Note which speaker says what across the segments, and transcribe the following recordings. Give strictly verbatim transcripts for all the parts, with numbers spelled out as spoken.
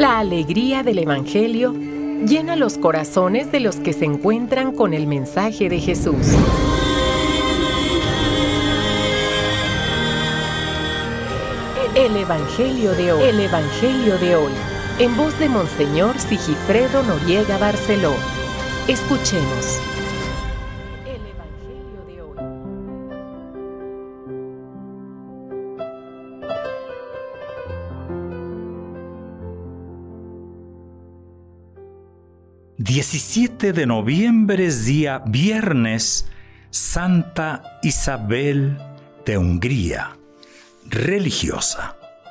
Speaker 1: La alegría del Evangelio llena los corazones de los que se encuentran con el mensaje de Jesús. El Evangelio de hoy. El Evangelio de hoy. En voz de Monseñor Sigifredo Noriega Barceló. Escuchemos. El Evangelio de hoy.
Speaker 2: diecisiete de noviembre es día viernes, Santa Isabel de Hungría, religiosa.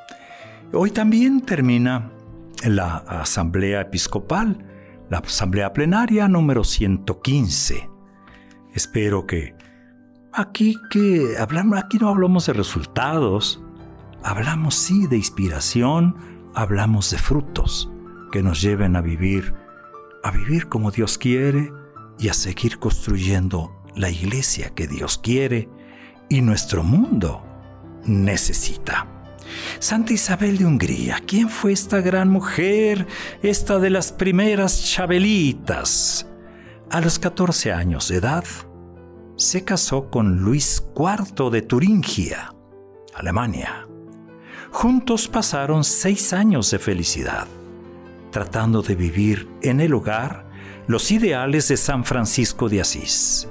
Speaker 2: Hoy también termina la Asamblea Episcopal, la Asamblea Plenaria número ciento quince. Espero que aquí, que hablamos, aquí no hablamos de resultados, hablamos sí de inspiración, hablamos de frutos que nos lleven a vivir, a vivir como Dios quiere y a seguir construyendo la iglesia que Dios quiere y nuestro mundo necesita. Santa Isabel de Hungría, ¿quién fue esta gran mujer, esta de las primeras chabelitas? A los catorce años de edad, se casó con Luis cuarto de Turingia, Alemania. Juntos pasaron seis años de felicidad, tratando de vivir en el hogar los ideales de San Francisco de Asís.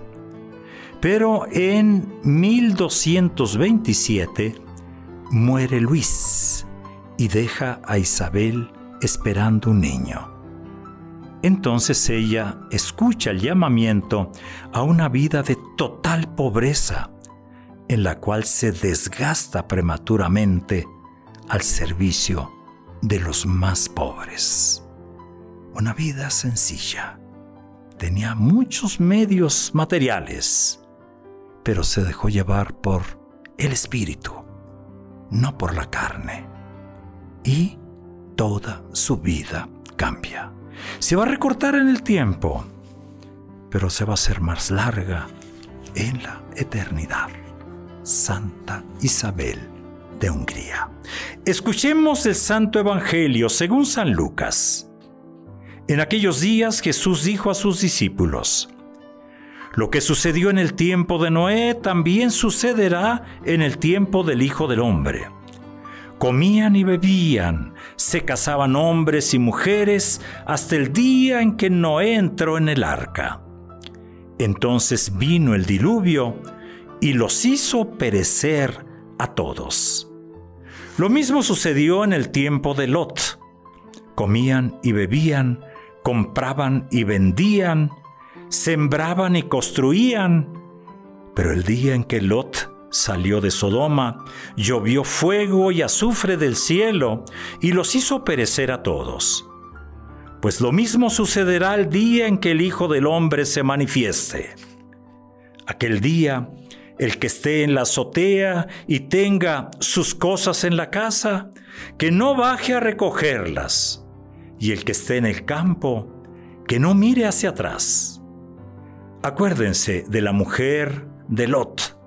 Speaker 2: Pero en mil doscientos veintisiete muere Luis y deja a Isabel esperando un niño. Entonces ella escucha el llamamiento a una vida de total pobreza, en la cual se desgasta prematuramente al servicio de los más pobres. Una vida sencilla. Tenía muchos medios materiales, pero se dejó llevar por el espíritu, no por la carne. Y toda su vida cambia. Se va a recortar en el tiempo, pero se va a hacer más larga en la eternidad. Santa Isabel de Hungría. Escuchemos el Santo Evangelio según San Lucas. En aquellos días Jesús dijo a sus discípulos: lo que sucedió en el tiempo de Noé también sucederá en el tiempo del Hijo del Hombre. Comían y bebían, se casaban hombres y mujeres hasta el día en que Noé entró en el arca. Entonces vino el diluvio y los hizo perecer a todos. Lo mismo sucedió en el tiempo de Lot. Comían y bebían, compraban y vendían, sembraban y construían. Pero el día en que Lot salió de Sodoma, llovió fuego y azufre del cielo y los hizo perecer a todos. Pues lo mismo sucederá el día en que el Hijo del Hombre se manifieste. Aquel día, el que esté en la azotea y tenga sus cosas en la casa, que no baje a recogerlas, y el que esté en el campo, que no mire hacia atrás. Acuérdense de la mujer de Lot.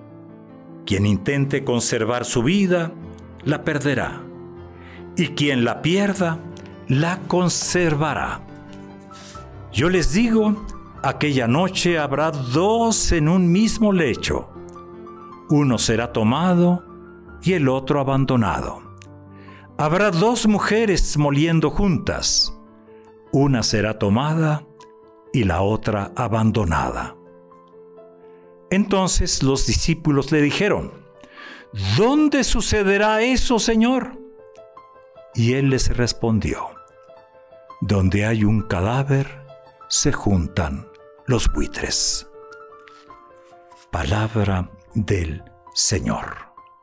Speaker 2: Quien intente conservar su vida, la perderá, y quien la pierda, la conservará. Yo les digo, aquella noche habrá dos en un mismo lecho. Uno será tomado y el otro abandonado. Habrá dos mujeres moliendo juntas. Una será tomada y la otra abandonada. Entonces los discípulos le dijeron: ¿dónde sucederá eso, Señor? Y él les respondió: donde hay un cadáver, se juntan los buitres. Palabra del Señor.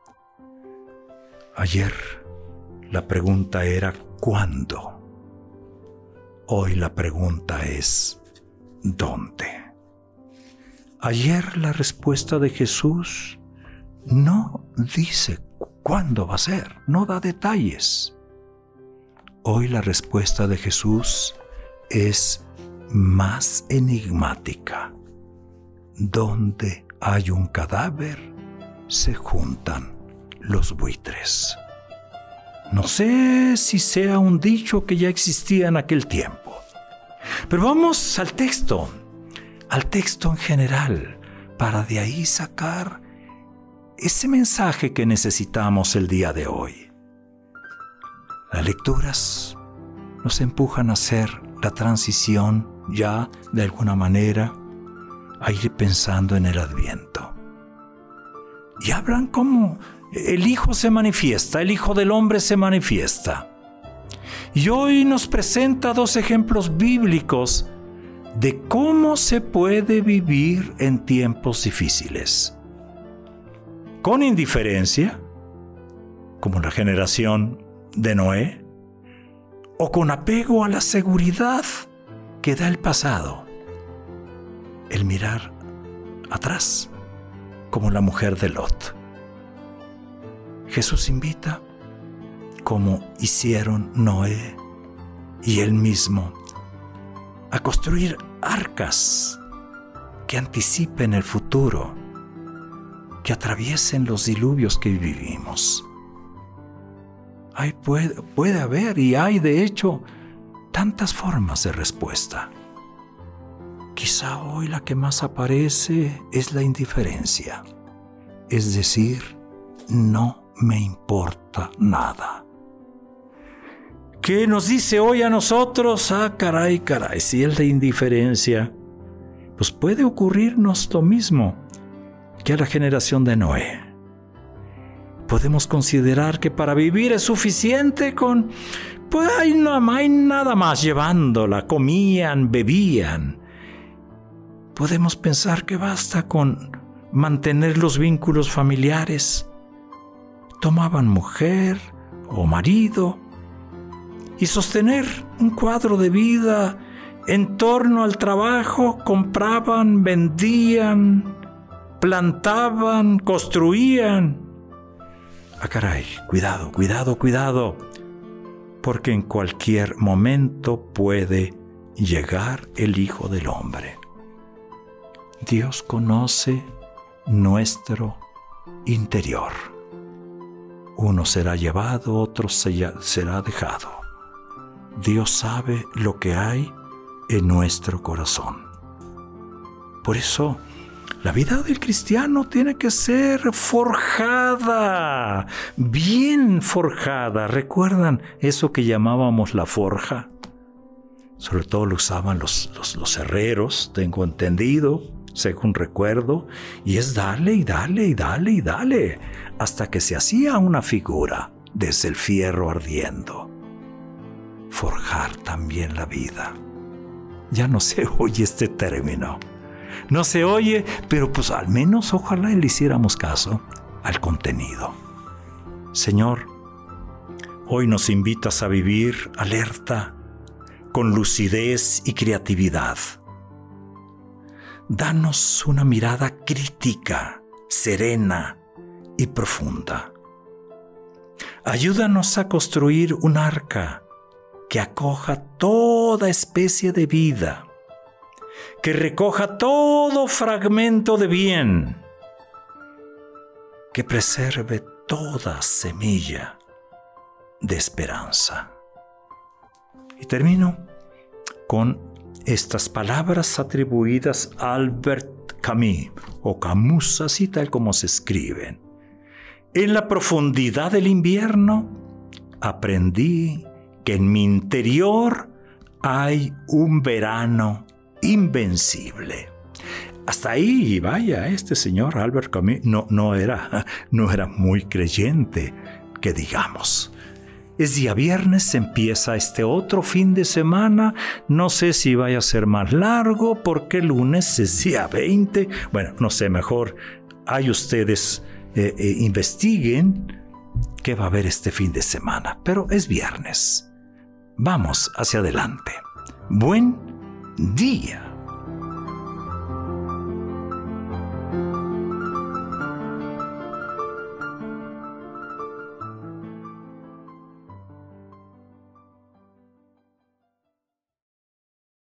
Speaker 2: Ayer la pregunta era ¿cuándo? Hoy la pregunta es ¿dónde? Ayer la respuesta de Jesús no dice cuándo va a ser, no da detalles. Hoy la respuesta de Jesús es más enigmática. Donde hay un cadáver, se juntan los buitres. No sé si sea un dicho que ya existía en aquel tiempo. Pero vamos al texto, al texto en general, para de ahí sacar ese mensaje que necesitamos el día de hoy. Las lecturas nos empujan a hacer la transición ya de alguna manera a ir pensando en el Adviento. Y hablan cómo el Hijo se manifiesta, el Hijo del Hombre se manifiesta. Y hoy nos presenta dos ejemplos bíblicos de cómo se puede vivir en tiempos difíciles. Con indiferencia, como la generación de Noé, o con apego a la seguridad que da el pasado. El mirar atrás, como la mujer de Lot. Jesús invita, como hicieron Noé y él mismo, a construir arcas que anticipen el futuro, que atraviesen los diluvios que vivimos. Hay, puede, puede haber y hay de hecho tantas formas de respuesta. Quizá hoy la que más aparece es la indiferencia, es decir, no me importa nada. ¿Qué nos dice hoy a nosotros? Ah, caray, caray, si es la indiferencia, pues puede ocurrirnos lo mismo que a la generación de Noé. Podemos considerar que para vivir es suficiente con, pues hay, no, hay nada más llevándola, comían, bebían. Podemos pensar que basta con mantener los vínculos familiares. Tomaban mujer o marido y sostener un cuadro de vida en torno al trabajo, compraban, vendían, plantaban, construían. Ah, caray, cuidado, cuidado, cuidado, porque en cualquier momento puede llegar el Hijo del Hombre. Dios conoce nuestro interior. Uno será llevado, otro será dejado. Dios sabe lo que hay en nuestro corazón. Por eso, la vida del cristiano tiene que ser forjada, bien forjada. ¿Recuerdan eso que llamábamos la forja? Sobre todo lo usaban los, los, los herreros, tengo entendido, según recuerdo, y es darle y darle y darle y darle, hasta que se hacía una figura desde el fierro ardiendo. Forjar también la vida. Ya no se oye este término. No se oye, pero pues al menos ojalá le hiciéramos caso al contenido. Señor, hoy nos invitas a vivir alerta, con lucidez y creatividad. Danos una mirada crítica, serena y profunda. Ayúdanos a construir un arca que acoja toda especie de vida, que recoja todo fragmento de bien, que preserve toda semilla de esperanza. Y termino con estas palabras atribuidas a Albert Camus, o Camus, así tal como se escriben. En la profundidad del invierno aprendí que en mi interior hay un verano invencible. Hasta ahí, vaya, este señor Albert Camus no, no, era, no era muy creyente, que digamos. Es día viernes, empieza este otro fin de semana. No sé si vaya a ser más largo porque el lunes es día veinte. Bueno, no sé, mejor ahí ustedes eh, eh, investiguen qué va a haber este fin de semana. Pero es viernes. Vamos hacia adelante. Buen día.